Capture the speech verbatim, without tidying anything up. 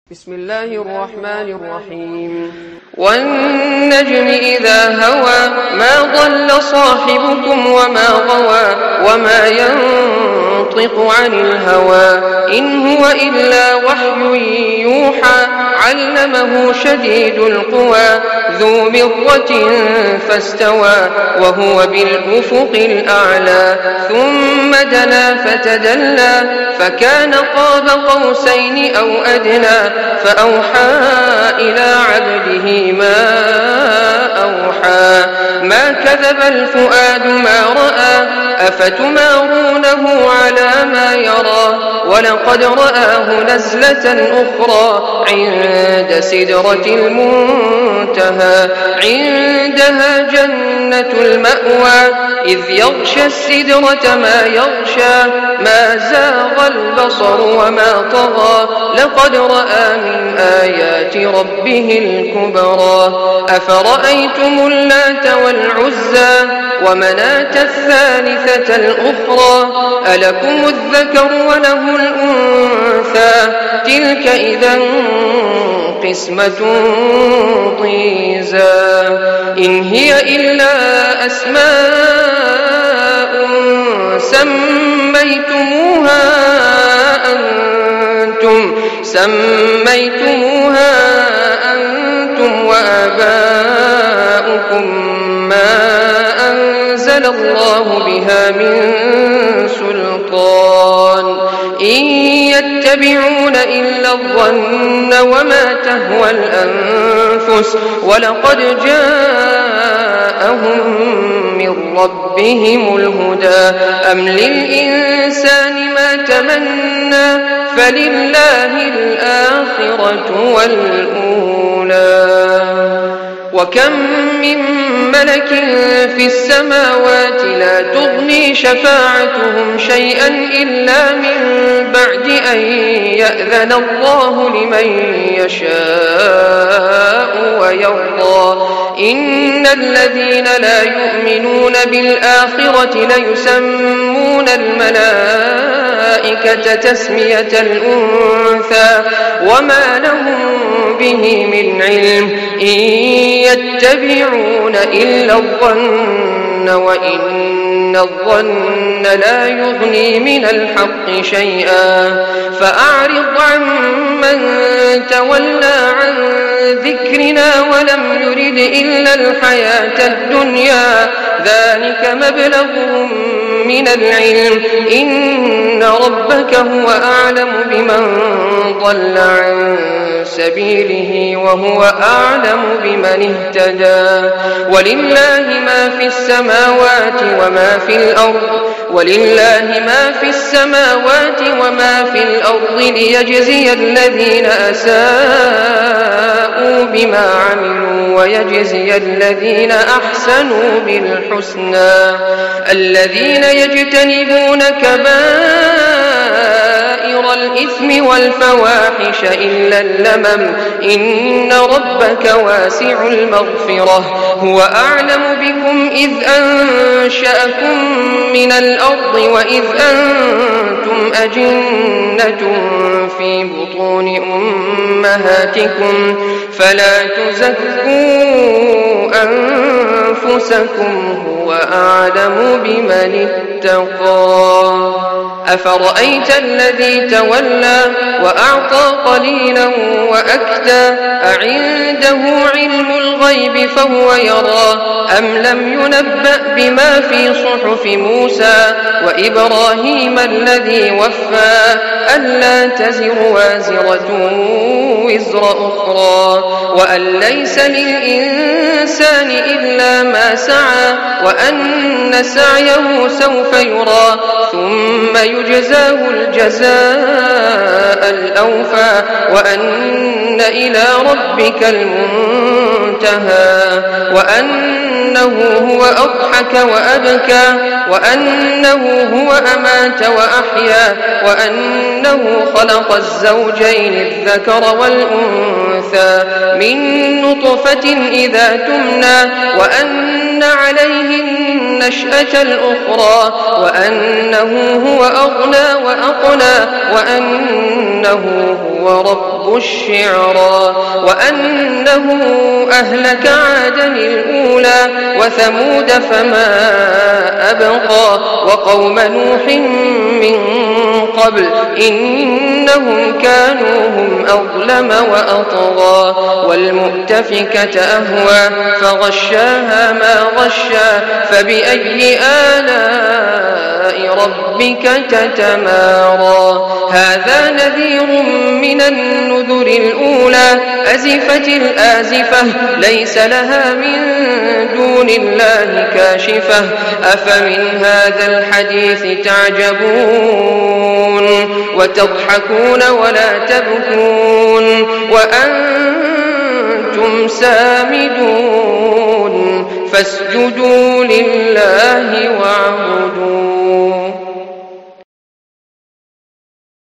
بسم الله الرحمن الرحيم والنجم إذا هوى ما ضل صاحبكم وما غوى وما ينطق عن الهوى إن هو إلا وحي يوحى علمه شديد القوى ذو مرة فاستوى وهو بالأفق الأعلى ثم دنا فتدلى فكان قاب قوسين أو أدنى فأوحى إلى عبده ما أوحى ما كذب الفؤاد ما رأى أفتمارونه على ما يرى ولقد رآه نزلة أخرى عند سدرة المنتهى عندها جنة المأوى إذ يغشى السدرة ما يغشى ما زاغ البصر وما طغى لقد رأى من آيات ربه الكبرى أفرأيتم اللات والعزى ومناة الثالثة الأخرى ألكم الذكر وله الأنثى تلك إذا قسمة ضيزى إن هي إلا أسماء سميتموها أنتم سميتموها أنتم وآباؤكم ما أنزل الله بها من سلطان إن يتبعون إلا الظن وما تهوى الأنفس ولقد جاءهم من ربهم الهدى أم للإنسان ما تمنى فلله الآخرة والأولى وكم من ملك في السماوات لا تغني شفاعتهم شيئا إلا من بعد أن يأذن الله لمن يشاء ويرضى إن الذين لا يؤمنون بالآخرة ليسمون الملائكة تسمية الأنثى وما لهم به من علم إن يتبعون إلا الظن وإن الظن لا يغني من الحق شيئا فأعرض عمن تولى عن ذكرنا ولم يرد إلا الحياة الدنيا ذلك مبلغهم من العلم إن ربك هو أعلم بمن ضل عن سبيله وهو أعلم بمن اهتدى ولله ما في السماوات وما في الأرض ولله ما في السماوات وما في الأرض ليجزي الذين أساءوا بما عملوا ويجزي الذين أحسنوا بالحسنى الذين يجتنبون كبائر الإثم والفواحش إلا اللمم إن ربك واسع المغفرة هو أعلم بكم إذ أنشأكم من الأرض وإذ أنتم أجنة في بطون أمهاتكم فلا تزكوا أنفسكم هو أعلم بمن اتقى أفرأيت الذي تولى وأعطى قليلا وأكدى أعنده علم الغيب فهو يرى أم لم ينبأ بما في صحف موسى وإبراهيم الذي وفى ألا تزر وازرة وزر أخرى وأن ليس للإنسان إلا ما سعى وأن سعيه سوف يرى ثم يجزاه الجزاء الأوفى وأن إلى ربك المنتهى وأنه هو أضحك وأبكى وأنه هو أمات وأحيا وأنه خلق الزوجين الذكر والأنثى من نطفة إذا تمنى وأن عليه النشأة الأخرى وأنه هو أغنى وأقنى وأنه هو رب رب الشعرى وأنه أهلك عادا الأولى وثمود فما أبقى وقوم نوح من قبل إنهم كانوا هم أظلم وأطغى والمؤتفكة أهوى فغشاها ما غشى فبأي آلاء ربك تتمارى هذا نذير من النذر الأولى أزفت الآزفة ليس لها من دون الله كاشفة أفمن هذا الحديث تعجبون وتضحكون ولا تبكون وأنتم سامدون فاسجدوا لله واعبدوا